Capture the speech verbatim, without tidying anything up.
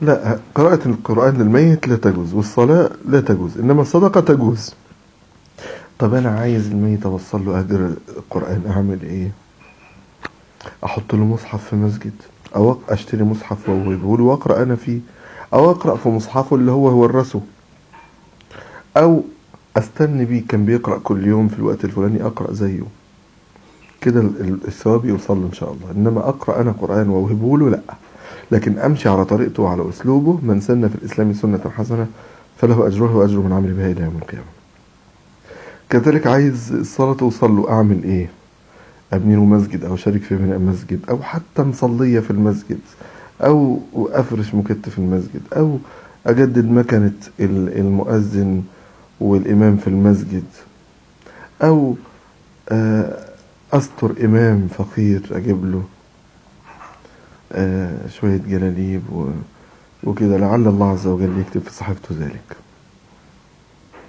لا، قراءة القرآن للميت لا تجوز، والصلاة لا تجوز، إنما الصدقة تجوز. طب أنا عايز الميت أوصل له أجر القرآن، أعمل إيه؟ أحط له مصحف في مسجد، أو أشتري مصحف وأوهبه له وأقرأ أنا فيه، أو أقرأ في مصحفه اللي هو ورثه، أو أستني بيه كان بيقرأ كل يوم في الوقت الفلاني أقرأ زيه كده، الثواب يوصل له إن شاء الله. إنما أقرأ أنا قرآن وأوهبه له، لأ. لكن أمشي على طريقته وعلى أسلوبه. من سن في الإسلام سنة حسنة فله أجره وأجر من عمل بها إلى يوم القيامة. كذلك عايز الصلاة توصل له، أعمل إيه؟ أبني له مسجد، أو شارك في بناء مسجد، أو حتى مصلية في المسجد، أو أفرش مكت في المسجد، أو أجدد مكنة المؤذن والإمام في المسجد، أو أستر إمام فقير أجيب له شوية جلاليب وكده، لعل الله عز وجل يكتب في صحيفته ذلك.